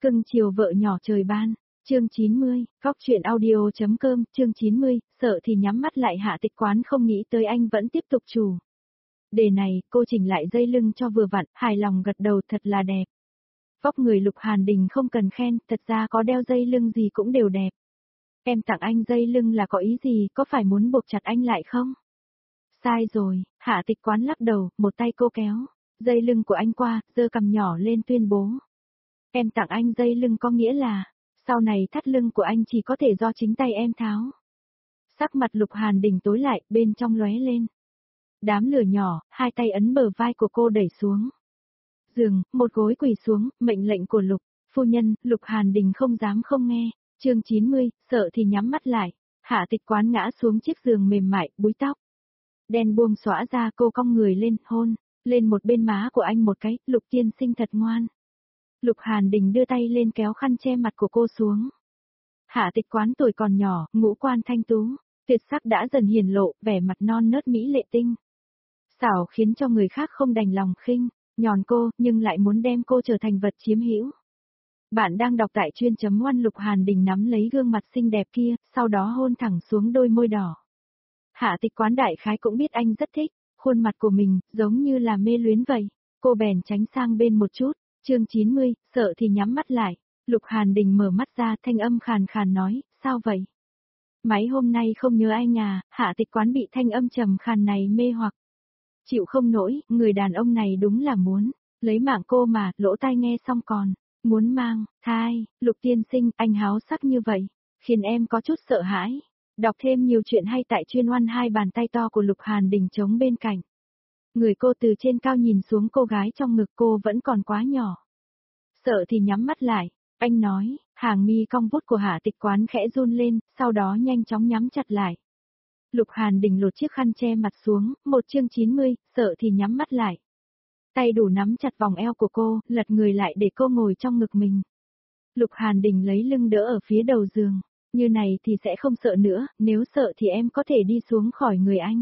Cưng chiều vợ nhỏ trời ban, chương 90, góc chuyện audio.com, chương 90, sợ thì nhắm mắt lại. Hạ Tịch Quán không nghĩ tới anh vẫn tiếp tục chủ đề này, cô chỉnh lại dây lưng cho vừa vặn, hài lòng gật đầu, thật là đẹp. Vóc người Lục Hàn Đình không cần khen, thật ra có đeo dây lưng gì cũng đều đẹp. Em tặng anh dây lưng là có ý gì, có phải muốn buộc chặt anh lại không? Sai rồi, Hạ Tịch Quán lắc đầu, một tay cô kéo dây lưng của anh qua, giơ cằm nhỏ lên tuyên bố. Em tặng anh dây lưng có nghĩa là, sau này thắt lưng của anh chỉ có thể do chính tay em tháo. Sắc mặt Lục Hàn Đình tối lại, bên trong lóe lên đám lửa nhỏ, hai tay ấn bờ vai của cô đẩy xuống giường, một gối quỳ xuống, mệnh lệnh của Lục phu nhân. Lục Hàn Đình không dám không nghe. Chương 90, sợ thì nhắm mắt lại. Hạ Tịch Quán ngã xuống chiếc giường mềm mại, búi tóc đen buông xõa ra, cô cong người lên, hôn lên một bên má của anh một cái. Lục tiên sinh thật ngoan. Lục Hàn Đình đưa tay lên kéo khăn che mặt của cô xuống. Hạ Tịch Quán tuổi còn nhỏ, ngũ quan thanh tú, tuyệt sắc đã dần hiển lộ, vẻ mặt non nớt mỹ lệ tinh xảo khiến cho người khác không đành lòng khinh nhòn cô, nhưng lại muốn đem cô trở thành vật chiếm hữu. Bạn đang đọc tại chuyên.one. Lục Hàn Đình nắm lấy gương mặt xinh đẹp kia, sau đó hôn thẳng xuống đôi môi đỏ. Hạ Tịch Quán đại khái cũng biết anh rất thích khuôn mặt của mình, giống như là mê luyến vậy. Cô bèn tránh sang bên một chút. Chương 90, sợ thì nhắm mắt lại. Lục Hàn Đình mở mắt ra, thanh âm khàn khàn nói, sao vậy? Mấy hôm nay không nhớ anh à? Hạ Tịch Quán bị thanh âm trầm khàn này mê hoặc. Chịu không nổi, người đàn ông này đúng là muốn lấy mạng cô mà. Lỗ tai nghe xong còn muốn mang thai. Lục tiên sinh, anh háo sắc như vậy khiến em có chút sợ hãi. Đọc thêm nhiều chuyện hay tại chuyên.one. Hai bàn tay to của Lục Hàn Đình chống bên cạnh người cô, từ trên cao nhìn xuống cô gái trong ngực cô vẫn còn quá nhỏ. Sợ thì nhắm mắt lại, anh nói. Hàng mi cong vút của Hạ Tịch Quán khẽ run lên, sau đó nhanh chóng nhắm chặt lại. Lục Hàn Đình lột chiếc khăn che mặt xuống. Chương 90, sợ thì nhắm mắt lại. Tay đủ nắm chặt vòng eo của cô, lật người lại để cô ngồi trong ngực mình. Lục Hàn Đình lấy lưng đỡ ở phía đầu giường. Như này thì sẽ không sợ nữa, nếu sợ thì em có thể đi xuống khỏi người anh.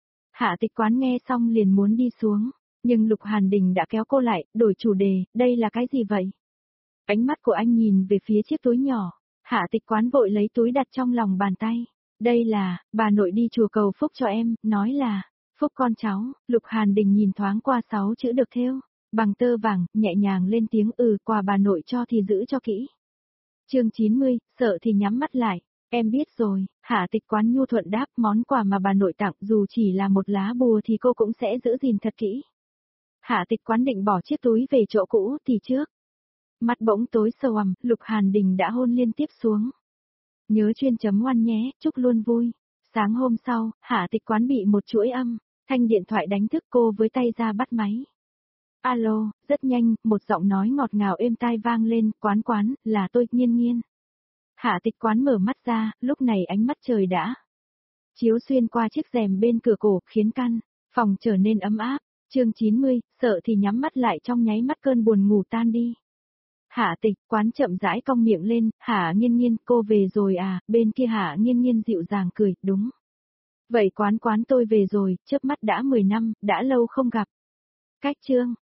Hạ Tịch Quán nghe xong liền muốn đi xuống, nhưng Lục Hàn Đình đã kéo cô lại, đổi chủ đề. Đây là cái gì vậy? Ánh mắt của anh nhìn về phía chiếc túi nhỏ. Hạ Tịch Quán vội lấy túi đặt trong lòng bàn tay. Đây là, bà nội đi chùa cầu phúc cho em, nói là phúc con cháu. Lục Hàn Đình nhìn thoáng qua 6 chữ được thêu bằng tơ vàng, nhẹ nhàng lên tiếng. Quà bà nội cho thì giữ cho kỹ. Chương 90, sợ thì nhắm mắt lại. Em biết rồi. Hạ Tịch Quán nhu thuận đáp, món quà mà bà nội tặng dù chỉ là một lá bùa thì cô cũng sẽ giữ gìn thật kỹ. Hạ Tịch Quán định bỏ chiếc túi về chỗ cũ thì trước mắt bỗng tối sâu ằm. Lục Hàn Đình đã hôn liên tiếp xuống. Nhớ chuyên.one nhé, chúc luôn vui. Sáng hôm sau, Hạ Tịch Quán bị một chuỗi âm thanh điện thoại đánh thức, cô với tay ra bắt máy. Alo, rất nhanh, một giọng nói ngọt ngào êm tai vang lên. Quán, là tôi, Nghiên Nghiên. Hạ Tịch Quán mở mắt ra, lúc này ánh mắt trời đã chiếu xuyên qua chiếc rèm bên cửa cổ, khiến căn phòng trở nên ấm áp. Chương 90, sợ thì nhắm mắt lại, trong nháy mắt cơn buồn ngủ tan đi. Hạ Tịch Quán chậm rãi cong miệng lên. Hạ Nghiên Nghiên, cô về rồi à? Bên kia Hạ Nghiên Nghiên dịu dàng cười, đúng. Vậy Quán tôi về rồi, chớp mắt đã 10 năm, đã lâu không gặp. Cách chương